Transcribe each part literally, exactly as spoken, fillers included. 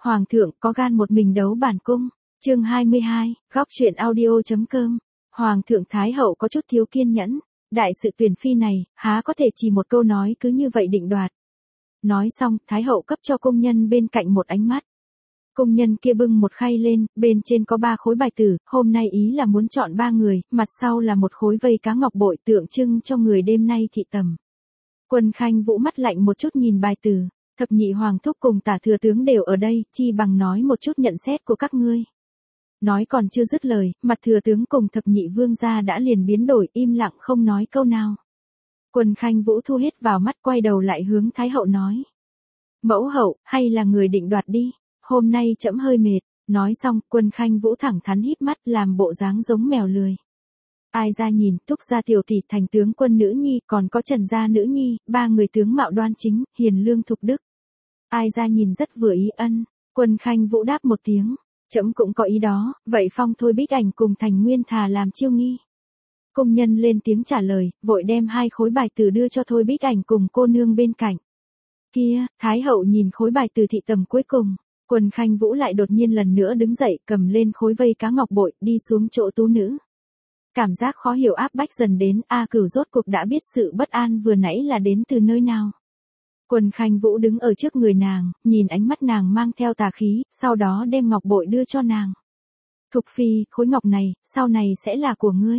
Hoàng thượng có gan một mình đấu bản cung. Chương hai mươi hai, góc truyện audio.com. Hoàng thượng Thái hậu có chút thiếu kiên nhẫn, đại sự tuyển phi này, há có thể chỉ một câu nói cứ như vậy định đoạt. Nói xong, Thái hậu cấp cho công nhân bên cạnh một ánh mắt. Công nhân kia bưng một khay lên, bên trên có ba khối bài tử, hôm nay ý là muốn chọn ba người, mặt sau là một khối vây cá ngọc bội tượng trưng cho người đêm nay thị tầm. Quân Khanh Vũ mắt lạnh một chút nhìn bài tử, thập nhị hoàng thúc cùng tả thừa tướng đều ở đây, chi bằng nói một chút nhận xét của các ngươi. Nói còn chưa dứt lời, mặt thừa tướng cùng thập nhị vương gia đã liền biến đổi, im lặng không nói câu nào. Quân Khanh Vũ thu hết vào mắt, quay đầu lại hướng Thái hậu nói. Mẫu hậu, hay là người định đoạt đi, hôm nay trẫm hơi mệt. Nói xong, Quân Khanh Vũ thẳng thắn híp mắt làm bộ dáng giống mèo lười. Ai ra nhìn, Thúc gia tiểu tỷ thành tướng quân nữ nhi, còn có Trần gia nữ nhi, ba người tướng mạo đoan chính, hiền lương thục đức. Ai ra nhìn rất vừa ý. Ân. Quân Khanh Vũ đáp một tiếng. Trẫm cũng có ý đó, vậy phong thôi Bích Ảnh cùng Thành Nguyên thà làm chiêu nghi. Công nhân lên tiếng trả lời, vội đem hai khối bài tử đưa cho Thôi Bích Ảnh cùng cô nương bên cạnh. Kia, Thái hậu nhìn khối bài tử thị tầm cuối cùng, Quân Khanh Vũ lại đột nhiên lần nữa đứng dậy, cầm lên khối vây cá ngọc bội, đi xuống chỗ tú nữ. Cảm giác khó hiểu áp bách dần đến, A Cửu rốt cuộc đã biết sự bất an vừa nãy là đến từ nơi nào. Quân Khanh Vũ đứng ở trước người nàng, nhìn ánh mắt nàng mang theo tà khí, sau đó đem ngọc bội đưa cho nàng. Thục phi, khối ngọc này, sau này sẽ là của ngươi.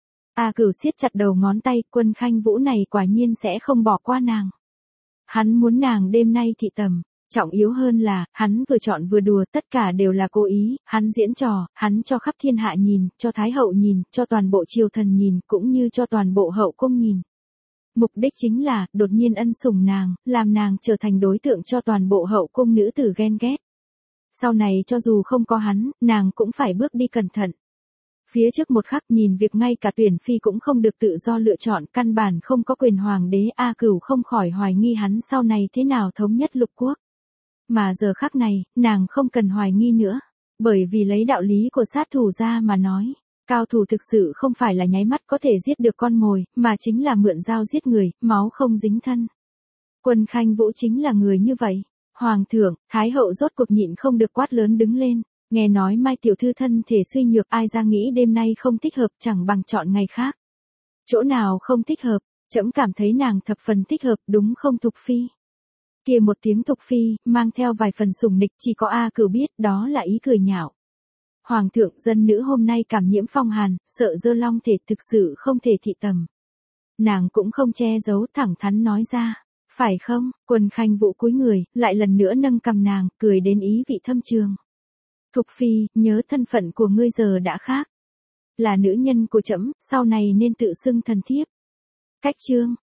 A Cửu siết chặt đầu ngón tay, Quân Khanh Vũ này quả nhiên sẽ không bỏ qua nàng. Hắn muốn nàng đêm nay thị tầm, trọng yếu hơn là, hắn vừa chọn vừa đùa, tất cả đều là cố ý, hắn diễn trò, hắn cho khắp thiên hạ nhìn, cho Thái hậu nhìn, cho toàn bộ triều thần nhìn, cũng như cho toàn bộ hậu cung nhìn. Mục đích chính là, đột nhiên ân sủng nàng, làm nàng trở thành đối tượng cho toàn bộ hậu cung nữ tử ghen ghét. Sau này cho dù không có hắn, nàng cũng phải bước đi cẩn thận. Phía trước một khắc nhìn việc ngay cả tuyển phi cũng không được tự do lựa chọn, căn bản không có quyền hoàng đế, A Cửu không khỏi hoài nghi hắn sau này thế nào thống nhất lục quốc. Mà giờ khắc này, nàng không cần hoài nghi nữa, bởi vì lấy đạo lý của sát thủ ra mà nói. Cao thủ thực sự không phải là nháy mắt có thể giết được con mồi, mà chính là mượn dao giết người, máu không dính thân. Quân Khanh Vũ chính là người như vậy. Hoàng thượng, Thái hậu rốt cuộc nhịn không được quát lớn đứng lên, nghe nói Mai tiểu thư thân thể suy nhược, ai ra nghĩ đêm nay không thích hợp, chẳng bằng chọn ngày khác. Chỗ nào không thích hợp, trẫm cảm thấy nàng thập phần thích hợp, đúng không Thục phi? Kia một tiếng Thục phi, mang theo vài phần sủng nịch, chỉ có A Cửu biết, đó là ý cười nhạo. Hoàng thượng, dân nữ hôm nay cảm nhiễm phong hàn, sợ dơ long thể thực sự không thể thị tầm. Nàng cũng không che giấu, thẳng thắn nói ra. Phải không? Quân Khanh Vũ cúi người, lại lần nữa nâng cầm nàng, cười đến ý vị thâm trường. Thục phi, nhớ thân phận của ngươi giờ đã khác. Là nữ nhân của trẫm, sau này nên tự xưng thần thiếp. Cách chương.